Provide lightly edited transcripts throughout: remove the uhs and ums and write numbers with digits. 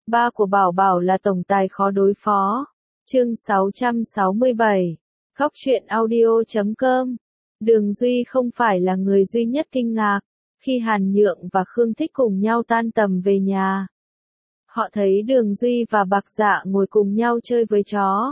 ba của Bảo Bảo là tổng tài khó đối phó. Chương 667. Góc truyện audio.com. Đường Duy không phải là người duy nhất kinh ngạc, khi Hàn Nhượng và Khương Thích cùng nhau tan tầm về nhà. Họ thấy Đường Duy và Bạc Dạ ngồi cùng nhau chơi với chó.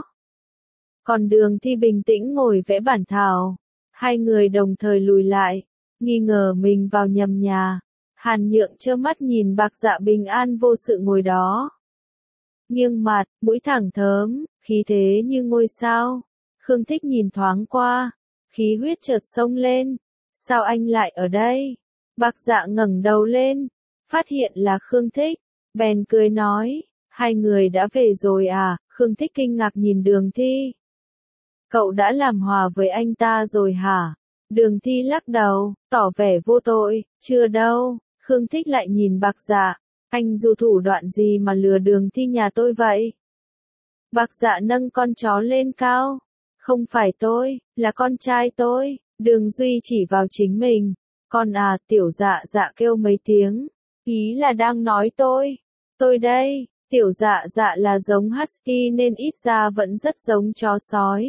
Còn Đường Thi bình tĩnh ngồi vẽ bản thảo. Hai người đồng thời lùi lại, nghi ngờ mình vào nhầm nhà. Hàn Nhượng trơ mắt nhìn Bạc Dạ bình an vô sự ngồi đó. Nghiêng mặt, mũi thẳng thớm, khí thế như ngôi sao. Khương Thích nhìn thoáng qua, khí huyết chợt sông lên. Sao anh lại ở đây? Bạc Dạ ngẩng đầu lên, phát hiện là Khương Thích, bèn cười nói, hai người đã về rồi à? Khương Thích kinh ngạc nhìn Đường Thi. Cậu đã làm hòa với anh ta rồi hả? Đường Thi lắc đầu, tỏ vẻ vô tội, chưa đâu. Khương Thích lại nhìn Bạc Dạ, anh dùng thủ đoạn gì mà lừa Đường Thi nhà tôi vậy? Bạc Dạ nâng con chó lên cao, không phải tôi, là con trai tôi. Đường Duy chỉ vào chính mình, con à, Tiểu Dạ Dạ kêu mấy tiếng, ý là đang nói tôi đây. Tiểu Dạ Dạ là giống husky nên ít ra vẫn rất giống chó sói.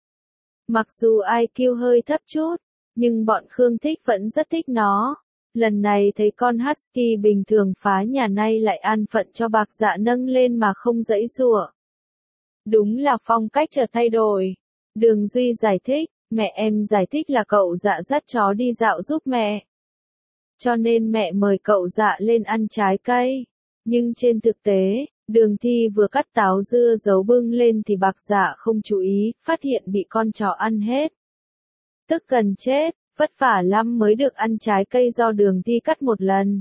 Mặc dù IQ hơi thấp chút, nhưng bọn Khương Thích vẫn rất thích nó. Lần này thấy con husky bình thường phá nhà nay lại an phận cho Bạc Dạ nâng lên mà không giãy giụa. Đúng là phong cách chợt thay đổi. Đường Duy giải thích, mẹ em giải thích là cậu Dạ dắt chó đi dạo giúp mẹ. Cho nên mẹ mời cậu Dạ lên ăn trái cây. Nhưng trên thực tế, Đường Thi vừa cắt táo dưa giấu bưng lên thì Bạc Dạ không chú ý, phát hiện bị con chó ăn hết. Tức gần chết, vất vả lắm mới được ăn trái cây do Đường Thi cắt một lần.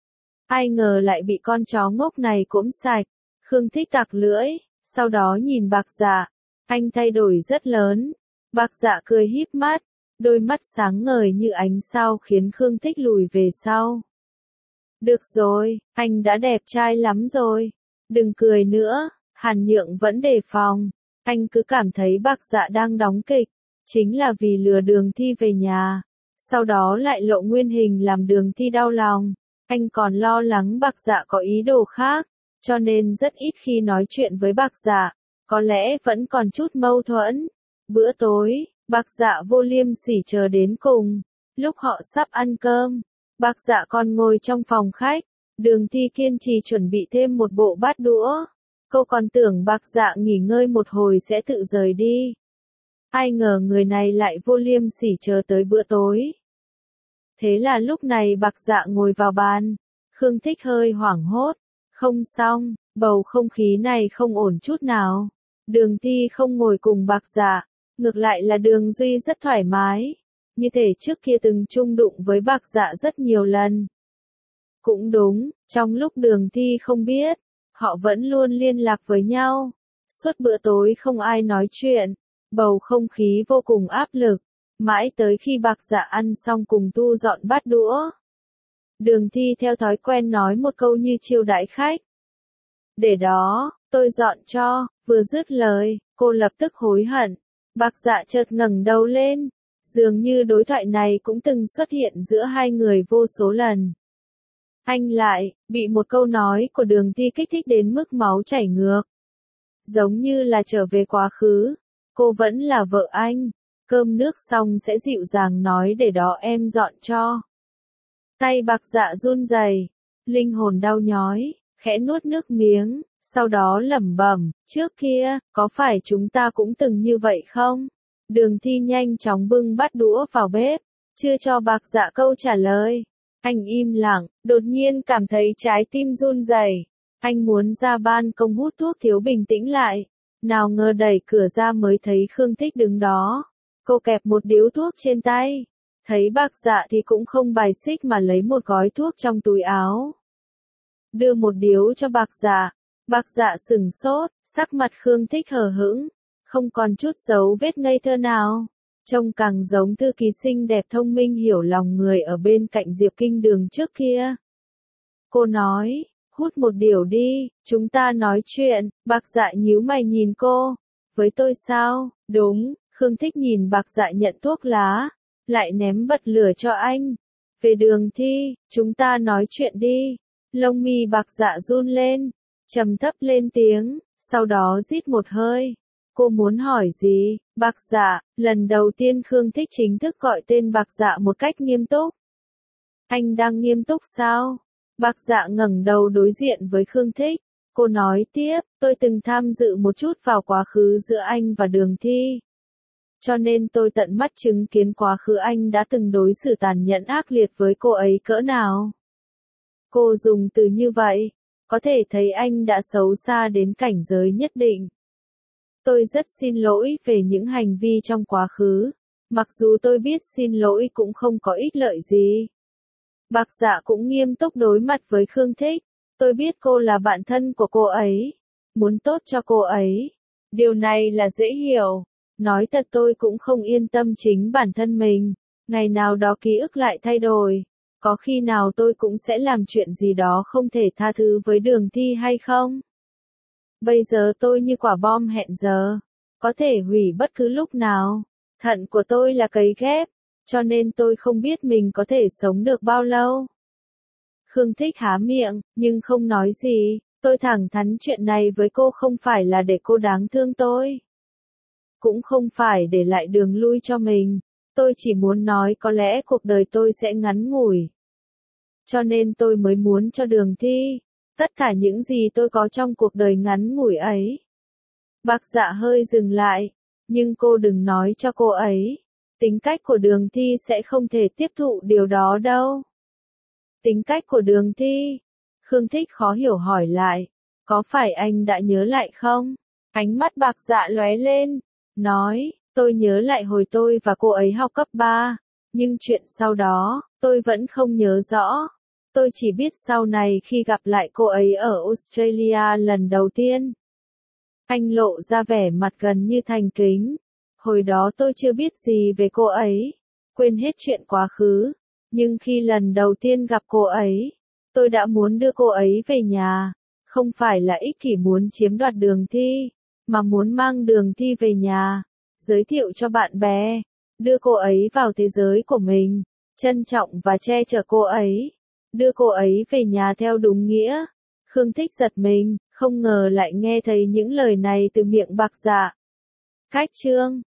Ai ngờ lại bị con chó ngốc này cỗm sạch. Khương Thích tặc lưỡi, sau đó nhìn Bạc Dạ, anh thay đổi rất lớn. Bạc Dạ cười híp mắt, đôi mắt sáng ngời như ánh sao khiến Khương Thích lùi về sau. Được rồi, anh đã đẹp trai lắm rồi. Đừng cười nữa. Hàn Nhượng vẫn đề phòng. Anh cứ cảm thấy Bạc Dạ đang đóng kịch. Chính là vì lừa Đường Thi về nhà. Sau đó lại lộ nguyên hình làm Đường Thi đau lòng. Anh còn lo lắng Bạc Dạ có ý đồ khác. Cho nên rất ít khi nói chuyện với Bạc Dạ. Có lẽ vẫn còn chút mâu thuẫn. Bữa tối, Bạc Dạ vô liêm sỉ chờ đến cùng. Lúc họ sắp ăn cơm, Bạc Dạ còn ngồi trong phòng khách. Đường Thi kiên trì chuẩn bị thêm một bộ bát đũa. Cô còn tưởng Bạc Dạ nghỉ ngơi một hồi sẽ tự rời đi. Ai ngờ người này lại vô liêm sỉ chờ tới bữa tối. Thế là lúc này Bạc Dạ ngồi vào bàn. Khương Thích hơi hoảng hốt. Không xong, bầu không khí này không ổn chút nào. Đường Thi không ngồi cùng Bạc Dạ, ngược lại là Đường Duy rất thoải mái. Như thể trước kia từng chung đụng với Bạc Dạ rất nhiều lần. Cũng đúng, trong lúc Đường Thi không biết, họ vẫn luôn liên lạc với nhau. Suốt bữa tối không ai nói chuyện, bầu không khí vô cùng áp lực, mãi tới khi Bạc Dạ ăn xong cùng tu dọn bát đũa. Đường Thi theo thói quen nói một câu như chiêu đãi khách. Để đó, tôi dọn cho. Vừa dứt lời, cô lập tức hối hận. Bạc Dạ chợt ngẩng đầu lên. Dường như đối thoại này cũng từng xuất hiện giữa hai người vô số lần. Anh lại, bị một câu nói của Đường Thi kích thích đến mức máu chảy ngược. Giống như là trở về quá khứ. Cô vẫn là vợ anh. Cơm nước xong sẽ dịu dàng nói để đó em dọn cho. Tay Bạc Dạ run rẩy, linh hồn đau nhói, khẽ nuốt nước miếng, sau đó lẩm bẩm, trước kia, có phải chúng ta cũng từng như vậy không? Đường Thi nhanh chóng bưng bát đũa vào bếp, chưa cho Bạc Dạ câu trả lời. Anh im lặng, đột nhiên cảm thấy trái tim run rẩy. Anh muốn ra ban công hút thuốc thiếu bình tĩnh lại. Nào ngờ đẩy cửa ra mới thấy Khương Thích đứng đó. Cô kẹp một điếu thuốc trên tay. Thấy Bạc Dạ thì cũng không bài xích mà lấy một gói thuốc trong túi áo. Đưa một điếu cho Bạc Dạ. Bạc Dạ sửng sốt, sắc mặt Khương Thích hờ hững. Không còn chút dấu vết ngây thơ nào. Trông càng giống thư ký xinh đẹp thông minh hiểu lòng người ở bên cạnh Diệp Kinh Đường trước kia. Cô nói, hút một điếu đi, chúng ta nói chuyện. Bạc Dạ nhíu mày nhìn cô. Với tôi sao? Đúng. Khương Thích nhìn Bạc Dạ nhận thuốc lá, lại ném bật lửa cho anh. Về Đường Thi, chúng ta nói chuyện đi. Lông mi Bạc Dạ run lên. trầm thấp lên tiếng, sau đó rít một hơi. Cô muốn hỏi gì? Bạc Dạ, lần đầu tiên Khương Thích chính thức gọi tên Bạc Dạ một cách nghiêm túc. Anh đang nghiêm túc sao? Bạc Dạ ngẩng đầu đối diện với Khương Thích. Cô nói tiếp, tôi từng tham dự một chút vào quá khứ giữa anh và Đường Thi. Cho nên tôi tận mắt chứng kiến quá khứ anh đã từng đối xử tàn nhẫn ác liệt với cô ấy cỡ nào. Cô dùng từ như vậy, có thể thấy anh đã xấu xa đến cảnh giới nhất định. Tôi rất xin lỗi về những hành vi trong quá khứ, mặc dù tôi biết xin lỗi cũng không có ích lợi gì. Bạc Dạ cũng nghiêm túc đối mặt với Khương Thích. Tôi biết cô là bạn thân của cô ấy, muốn tốt cho cô ấy. Điều này là dễ hiểu. Nói thật tôi cũng không yên tâm chính bản thân mình. Ngày nào đó ký ức lại thay đổi. Có khi nào tôi cũng sẽ làm chuyện gì đó không thể tha thứ với Đường Thi hay không? Bây giờ tôi như quả bom hẹn giờ. Có thể hủy bất cứ lúc nào. Thận của tôi là cấy ghép. Cho nên tôi không biết mình có thể sống được bao lâu. Khương Thích há miệng, nhưng không nói gì. Tôi thẳng thắn chuyện này với cô không phải là để cô đáng thương tôi. Cũng không phải để lại đường lui cho mình. Tôi chỉ muốn nói có lẽ cuộc đời tôi sẽ ngắn ngủi. Cho nên tôi mới muốn cho Đường Thi tất cả những gì tôi có trong cuộc đời ngắn ngủi ấy. Bạc Dạ hơi dừng lại, nhưng cô đừng nói cho cô ấy. Tính cách của Đường Thi sẽ không thể tiếp thụ điều đó đâu. Tính cách của Đường Thi? Khương Thích khó hiểu hỏi lại. Có phải anh đã nhớ lại không? Ánh mắt Bạc Dạ lóe lên, nói, tôi nhớ lại hồi tôi và cô ấy học cấp 3, nhưng chuyện sau đó, tôi vẫn không nhớ rõ. Tôi chỉ biết sau này khi gặp lại cô ấy ở Australia lần đầu tiên. Anh lộ ra vẻ mặt gần như thành kính. Hồi đó tôi chưa biết gì về cô ấy, quên hết chuyện quá khứ. Nhưng khi lần đầu tiên gặp cô ấy, tôi đã muốn đưa cô ấy về nhà. Không phải là ích kỷ muốn chiếm đoạt Đường Thi, mà muốn mang Đường Thi về nhà, giới thiệu cho bạn bè, đưa cô ấy vào thế giới của mình, trân trọng và che chở cô ấy, đưa cô ấy về nhà theo đúng nghĩa. Khương Thích giật mình, không ngờ lại nghe thấy những lời này từ miệng Bạc Dạ. Cách chương